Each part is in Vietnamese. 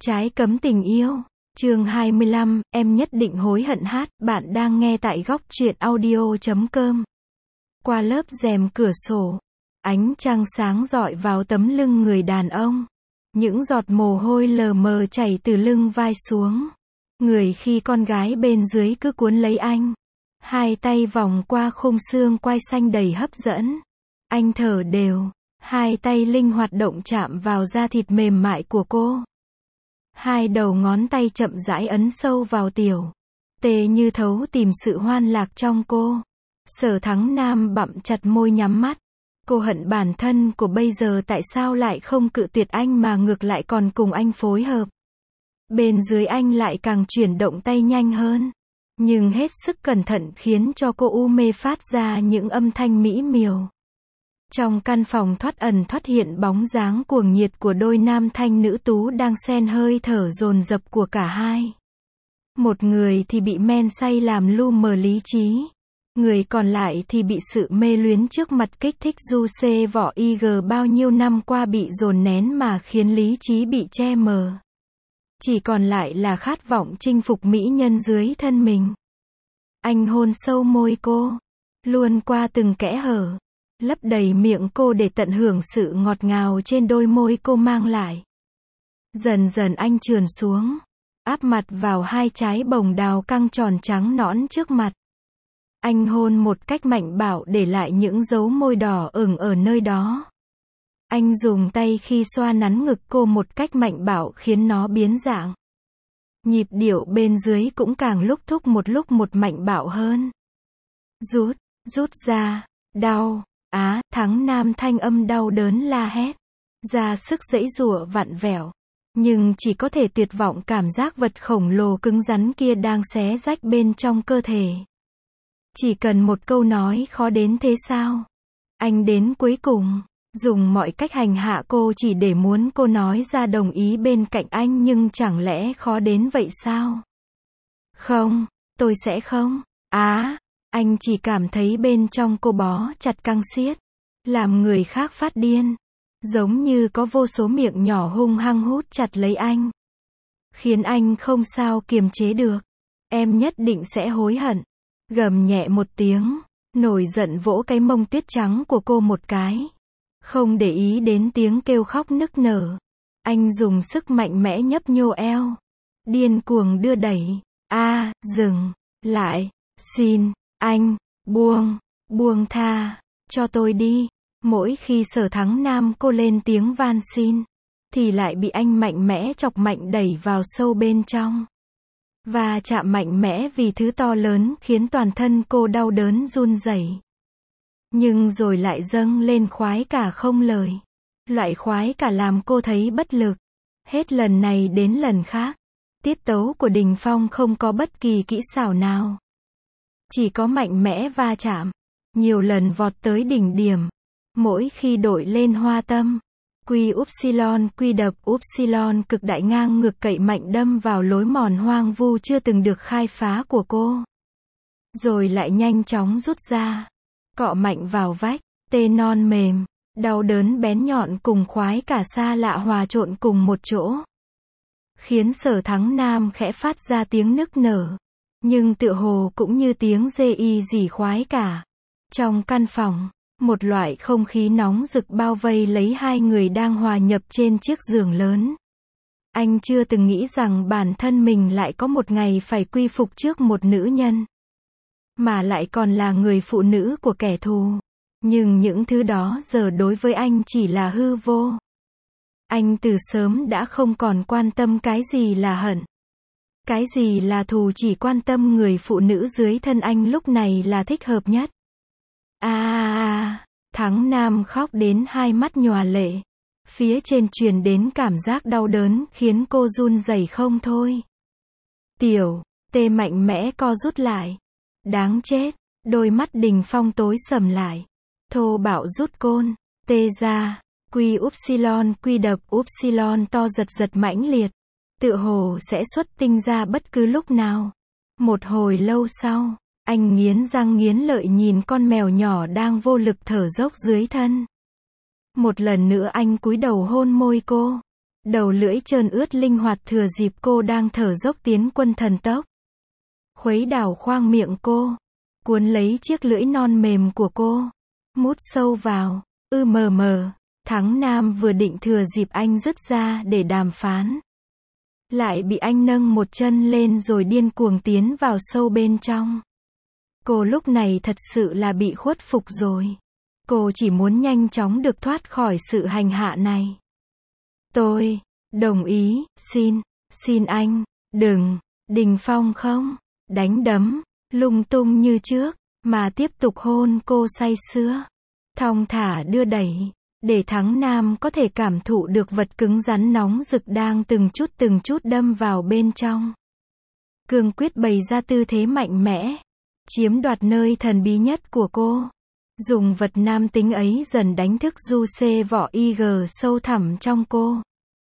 Trái cấm tình yêu. Chương 25, em nhất định hối hận hát. Bạn đang nghe tại góc truyện audio.com. Qua lớp rèm cửa sổ, ánh trăng sáng rọi vào tấm lưng người đàn ông. Những giọt mồ hôi lờ mờ chảy từ lưng vai xuống. Người khi con gái bên dưới cứ cuốn lấy anh. Hai tay vòng qua khung xương quai xanh đầy hấp dẫn. Anh thở đều. Hai tay linh hoạt động chạm vào da thịt mềm mại của cô. Hai đầu ngón tay chậm rãi ấn sâu vào tiểu tê như thấu tìm sự hoan lạc trong cô. Sở Thắng Nam bặm chặt môi nhắm mắt. Cô hận bản thân của bây giờ tại sao lại không cự tuyệt anh mà ngược lại còn cùng anh phối hợp. Bên dưới anh lại càng chuyển động tay nhanh hơn. Nhưng hết sức cẩn thận khiến cho cô u mê phát ra những âm thanh mỹ miều. Trong căn phòng thoát ẩn thoát hiện bóng dáng cuồng nhiệt của đôi nam thanh nữ tú đang xen hơi thở dồn dập của cả hai. Một người thì bị men say làm lu mờ lý trí. Người còn lại thì bị sự mê luyến trước mặt kích thích du xê vỏ IG bao nhiêu năm qua bị dồn nén mà khiến lý trí bị che mờ. Chỉ còn lại là khát vọng chinh phục mỹ nhân dưới thân mình. Anh hôn sâu môi cô, luôn qua từng kẽ hở, lấp đầy miệng cô để tận hưởng sự ngọt ngào trên đôi môi cô mang lại. Dần dần anh trườn xuống, áp mặt vào hai trái bồng đào căng tròn trắng nõn trước mặt. Anh hôn một cách mạnh bạo để lại những dấu môi đỏ ửng ở nơi đó. Anh dùng tay khi xoa nắn ngực cô một cách mạnh bạo khiến nó biến dạng. Nhịp điệu bên dưới cũng càng lúc một mạnh bạo hơn. Rút ra, đau, Thắng Nam thanh âm đau đớn la hét. Ra sức giãy giụa vặn vẹo. Nhưng chỉ có thể tuyệt vọng cảm giác vật khổng lồ cứng rắn kia đang xé rách bên trong cơ thể. Chỉ cần một câu nói khó đến thế sao? Anh đến cuối cùng, dùng mọi cách hành hạ cô chỉ để muốn cô nói ra đồng ý bên cạnh anh, nhưng chẳng lẽ khó đến vậy sao? Không, tôi sẽ không. Anh chỉ cảm thấy bên trong cô bó chặt căng siết, làm người khác phát điên. Giống như có vô số miệng nhỏ hung hăng hút chặt lấy anh. Khiến anh không sao kiềm chế được. Em nhất định sẽ hối hận. Gầm nhẹ một tiếng, nổi giận vỗ cái mông tuyết trắng của cô một cái. Không để ý đến tiếng kêu khóc nức nở. Anh dùng sức mạnh mẽ nhấp nhô eo. Điên cuồng đưa đẩy. Dừng lại. Xin, anh, buông tha, cho tôi đi. Mỗi khi Sở Thắng Nam cô lên tiếng van xin, thì lại bị anh mạnh mẽ chọc mạnh đẩy vào sâu bên trong. Và chạm mạnh mẽ vì thứ to lớn khiến toàn thân cô đau đớn run rẩy. Nhưng rồi lại dâng lên khoái cả không lời. Loại khoái cả làm cô thấy bất lực. Hết lần này đến lần khác. Tiết tấu của Đình Phong không có bất kỳ kỹ xảo nào. Chỉ có mạnh mẽ va chạm. Nhiều lần vọt tới đỉnh điểm. Mỗi khi đội lên hoa tâm. Quy đập upsilon cực đại ngang ngược cậy mạnh đâm vào lối mòn hoang vu chưa từng được khai phá của cô. Rồi lại nhanh chóng rút ra. Cọ mạnh vào vách, tê non mềm, đau đớn bén nhọn cùng khoái cả xa lạ hòa trộn cùng một chỗ. Khiến Sở Thắng Nam khẽ phát ra tiếng nức nở. Nhưng tựa hồ cũng như tiếng dê y dỉ khoái cả. Trong căn phòng, một loại không khí nóng rực bao vây lấy hai người đang hòa nhập trên chiếc giường lớn. Anh chưa từng nghĩ rằng bản thân mình lại có một ngày phải quy phục trước một nữ nhân. Mà lại còn là người phụ nữ của kẻ thù. Nhưng những thứ đó giờ đối với anh chỉ là hư vô. Anh từ sớm đã không còn quan tâm cái gì là hận. Cái gì là thù, chỉ quan tâm người phụ nữ dưới thân anh lúc này là thích hợp nhất. Thắng Nam khóc đến hai mắt nhòa lệ. Phía trên truyền đến cảm giác đau đớn khiến cô run rẩy không thôi. Tiểu tê mạnh mẽ co rút lại. Đáng chết, đôi mắt Đình Phong tối sầm lại. Thô bạo rút côn, tê ra, quy đập upsilon to giật mãnh liệt. Tựa hồ sẽ xuất tinh ra bất cứ lúc nào. Một hồi lâu sau, anh nghiến răng nghiến lợi nhìn con mèo nhỏ đang vô lực thở dốc dưới thân. Một lần nữa anh cúi đầu hôn môi cô. Đầu lưỡi trơn ướt linh hoạt thừa dịp cô đang thở dốc tiến quân thần tốc. Khuấy đảo khoang miệng cô. Cuốn lấy chiếc lưỡi non mềm của cô. Mút sâu vào. mờ. Thắng Nam vừa định thừa dịp anh dứt ra để đàm phán. Lại bị anh nâng một chân lên rồi điên cuồng tiến vào sâu bên trong. Cô lúc này thật sự là bị khuất phục rồi. Cô chỉ muốn nhanh chóng được thoát khỏi sự hành hạ này. Tôi đồng ý, xin anh, đừng, Đình Phong không đánh đấm, lung tung như trước, mà tiếp tục hôn cô say sưa, thong thả đưa đẩy, để Thắng Nam có thể cảm thụ được vật cứng rắn nóng rực đang từng chút đâm vào bên trong. Cương quyết bày ra tư thế mạnh mẽ, chiếm đoạt nơi thần bí nhất của cô. Dùng vật nam tính ấy dần đánh thức du xê vỏ IG sâu thẳm trong cô.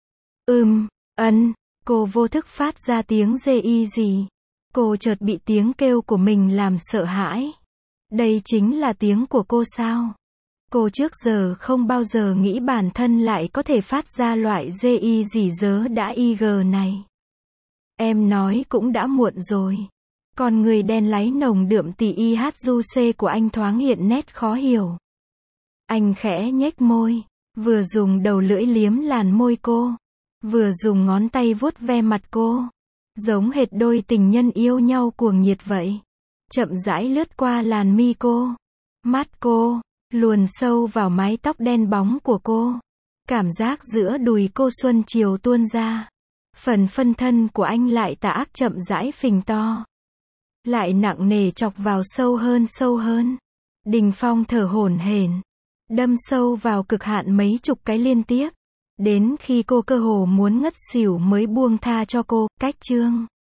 Cô vô thức phát ra tiếng gi gì. Cô chợt bị tiếng kêu của mình làm sợ hãi. Đây chính là tiếng của cô sao? Cô trước giờ không bao giờ nghĩ bản thân lại có thể phát ra loại gi gì dớ đã IG này. Em nói cũng đã muộn rồi. Con người đen láy nồng đượm tỉ du xê của anh thoáng hiện nét khó hiểu. Anh khẽ nhếch môi, vừa dùng đầu lưỡi liếm làn môi cô, vừa dùng ngón tay vuốt ve mặt cô, giống hệt đôi tình nhân yêu nhau cuồng nhiệt vậy. Chậm rãi lướt qua làn mi cô, mắt cô, luồn sâu vào mái tóc đen bóng của cô. Cảm giác giữa đùi cô xuân chiều tuôn ra. Phần phân thân của anh lại tà ác chậm rãi phình to. Lại nặng nề chọc vào sâu hơn. Đình Phong thở hổn hển, đâm sâu vào cực hạn mấy chục cái liên tiếp. Đến khi cô cơ hồ muốn ngất xỉu mới buông tha cho cô, cách chương.